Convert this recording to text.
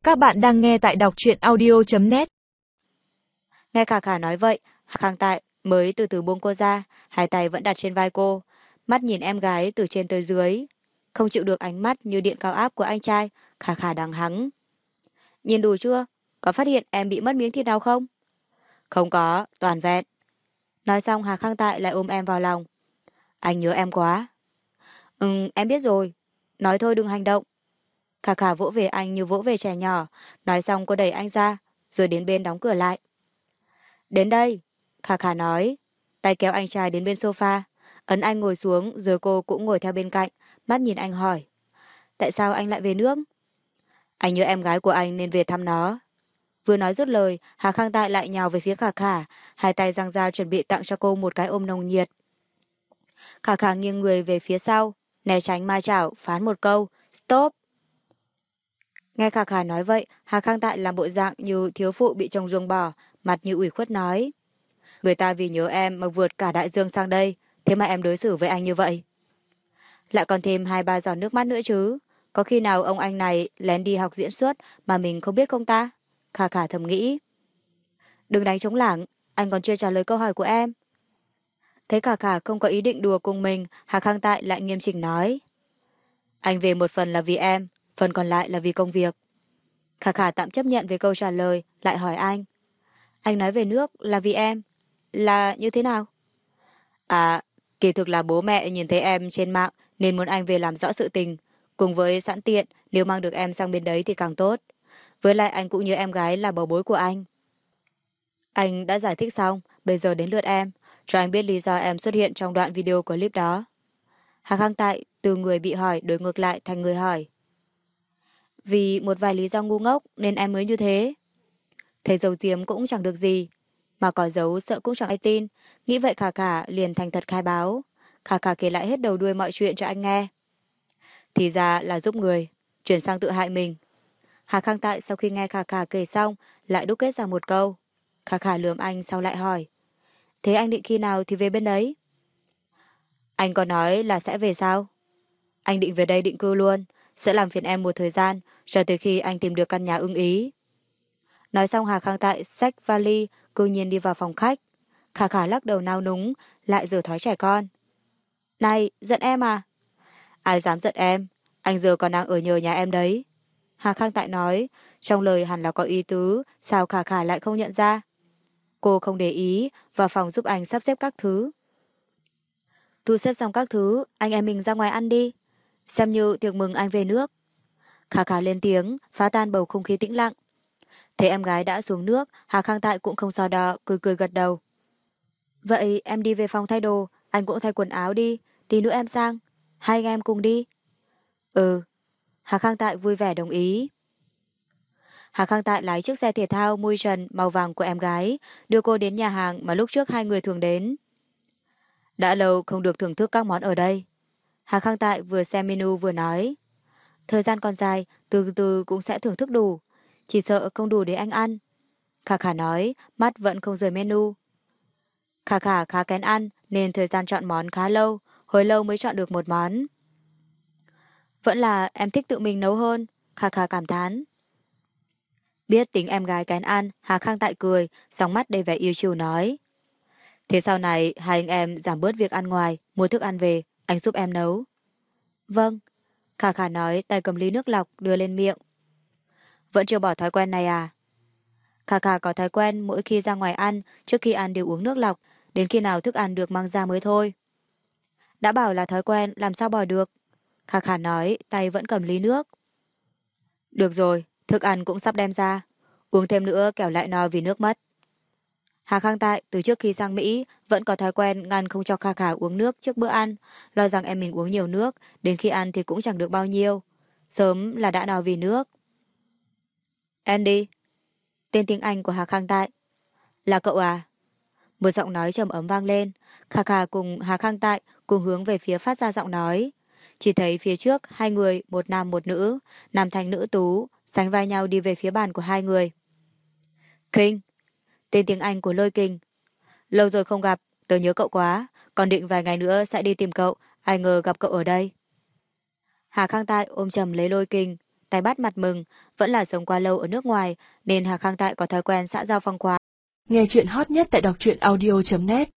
Các bạn đang nghe tại đọc truyện audio.net. Nghe Khả Khả nói vậy, Khang Tại mới từ từ buông cô ra, hai tay vẫn đặt trên vai cô, mắt nhìn em gái từ trên tới dưới. Không chịu được ánh mắt như điện cao áp của anh trai, Khả Khả đằng hắng. Nhìn đủ chưa? Có phát hiện em bị mất miếng thịt nào không? Không có, toàn vẹn. Nói xong Hà Khang Tại lại ôm em vào lòng. Anh nhớ em quá. Em biết rồi. Nói thôi đừng hành động. Khả Khả vỗ về anh như vỗ về trẻ nhỏ. Nói xong cô đẩy anh ra, rồi đến bên đóng cửa lại. Đến đây, Khả Khả nói. Tay kéo anh trai đến bên sofa, ấn anh ngồi xuống rồi cô cũng ngồi theo bên cạnh, mắt nhìn anh hỏi. Tại sao anh lại về nước? Anh nhớ em gái của anh nên về thăm nó. Vừa nói dứt lời, Hà Khang Tại lại nhào về phía Khả Khả, hai tay giang ra chuẩn bị tặng cho cô một cái ôm nồng nhiệt. Khả Khả nghiêng người về phía sau, né tránh ma chảo, phán một câu, stop. Nghe Khả Khả nói vậy, Hà Khang Tại làm bộ dạng như thiếu phụ bị chồng ruồng bỏ, mặt như ủy khuất nói. Người ta vì nhớ em mà vượt cả đại dương sang đây, thế mà em đối xử với anh như vậy. Lại còn thêm 2-3 giọt nước mắt nữa chứ. Có khi nào ông anh này lén đi học diễn xuất mà mình không biết không ta? Khả Khả thầm nghĩ. Đừng đánh trống lảng, anh còn chưa trả lời câu hỏi của em. Thấy Khả Khả không có ý định đùa cùng mình, Hà Khang Tại lại nghiêm chỉnh nói. Anh về một phần là vì em, phần còn lại là vì công việc. Khả Khả tạm chấp nhận về câu trả lời, lại hỏi anh. Anh nói về nước là vì em. Là như thế nào? À, kỳ thực là bố mẹ nhìn thấy em trên mạng nên muốn anh về làm rõ sự tình. Cùng với sẵn tiện, nếu mang được em sang bên đấy thì càng tốt. Với lại anh cũng nhớ em gái là bầu bối của anh. Anh đã giải thích xong, bây giờ đến lượt em. Cho anh biết lý do em xuất hiện trong đoạn video clip đó. Hà Khang Tại từ người bị hỏi đổi ngược lại thành người hỏi. Vì một vài lý do ngu ngốc nên em mới như thế. Thấy giấu giếm cũng chẳng được gì. Mà có giấu sợ cũng chẳng ai tin. Nghĩ vậy Khả Khả liền thành thật khai báo. Khả Khả kể lại hết đầu đuôi mọi chuyện cho anh nghe. Thì ra là giúp người, chuyển sang tự hại mình. Hà Khang Tại sau khi nghe Khả Khả kể xong lại đúc kết ra một câu. Khả Khả lườm anh sau lại hỏi. Thế anh định khi nào thì về bên đấy? Anh có nói là sẽ về sao? Anh định về đây định cư luôn, sẽ làm phiền em một thời gian cho tới khi anh tìm được căn nhà ưng ý. Nói xong Hà Khang Tại xách vali cư nhiên đi vào phòng khách. Khả Khả lắc đầu nao núng, lại giở thói trẻ con. Này, giận em à? Ai dám giận em, anh giờ còn đang ở nhờ nhà em đấy. Hà Khang Tại nói, trong lời hẳn là có ý tứ, sao Khả Khả lại không nhận ra. Cô không để ý, vào phòng giúp anh sắp xếp các thứ. Thu xếp xong các thứ, anh em mình ra ngoài ăn đi. Xem như tiệc mừng anh về nước. Khả Khả lên tiếng, phá tan bầu không khí tĩnh lặng. Thấy em gái đã xuống nước, Hà Khang Tại cũng không so đo, cười cười gật đầu. Vậy em đi về phòng thay đồ, anh cũng thay quần áo đi, tí nữa em sang. Hai anh em cùng đi. Ừ. Hà Khang Tại vui vẻ đồng ý. Hà Khang Tại lái chiếc xe thể thao mui trần màu vàng của em gái, đưa cô đến nhà hàng mà lúc trước hai người thường đến. Đã lâu không được thưởng thức các món ở đây. Hà Khang Tại vừa xem menu vừa nói. Thời gian còn dài, từ từ cũng sẽ thưởng thức đủ. Chỉ sợ không đủ để anh ăn. Khả Khả nói, mắt vẫn không rời menu. Khả Khả khá kén ăn nên thời gian chọn món khá lâu, hồi lâu mới chọn được một món. Vẫn là em thích tự mình nấu hơn, Khả Khả cảm thán. Biết tính em gái kén ăn, Hà Khang Tại cười, sóng mắt đầy vẻ yêu chiều nói. Thế sau này hai anh em giảm bớt việc ăn ngoài, mua thức ăn về, anh giúp em nấu. Vâng, Khả Khả nói tay cầm ly nước lọc đưa lên miệng. Vẫn chưa bỏ thói quen này à? Khả Khả có thói quen mỗi khi ra ngoài ăn, trước khi ăn đều uống nước lọc, đến khi nào thức ăn được mang ra mới thôi. Đã bảo là thói quen, làm sao bỏ được? Khả Khả nói, tay vẫn cầm ly nước. Được rồi, thức ăn cũng sắp đem ra. Uống thêm nữa kẻo lại no vì nước mất. Hà Khang Tại từ trước khi sang Mỹ vẫn có thói quen ngăn không cho Khả Khả uống nước trước bữa ăn, lo rằng em mình uống nhiều nước, đến khi ăn thì cũng chẳng được bao nhiêu. Sớm là đã no vì nước. Andy, tên tiếng Anh của Hà Khang Tại. Là cậu à? Một giọng nói trầm ấm vang lên. Khả Khả cùng Hà Khang Tại cùng hướng về phía phát ra giọng nói. Chỉ thấy phía trước hai người, một nam một nữ, nam thanh nữ tú, sánh vai nhau đi về phía bàn của hai người. King, tên tiếng Anh của Lôi Kình. Lâu rồi không gặp, tớ nhớ cậu quá, còn định vài ngày nữa sẽ đi tìm cậu, ai ngờ gặp cậu ở đây. Hà Khang Tại ôm chầm lấy Lôi Kình, Tay bắt mặt mừng, vẫn là sống quá lâu ở nước ngoài nên Hà Khang Tại có thói quen xã giao phăng khoáng. Nghe chuyện hot nhất tại đọc truyện audio.net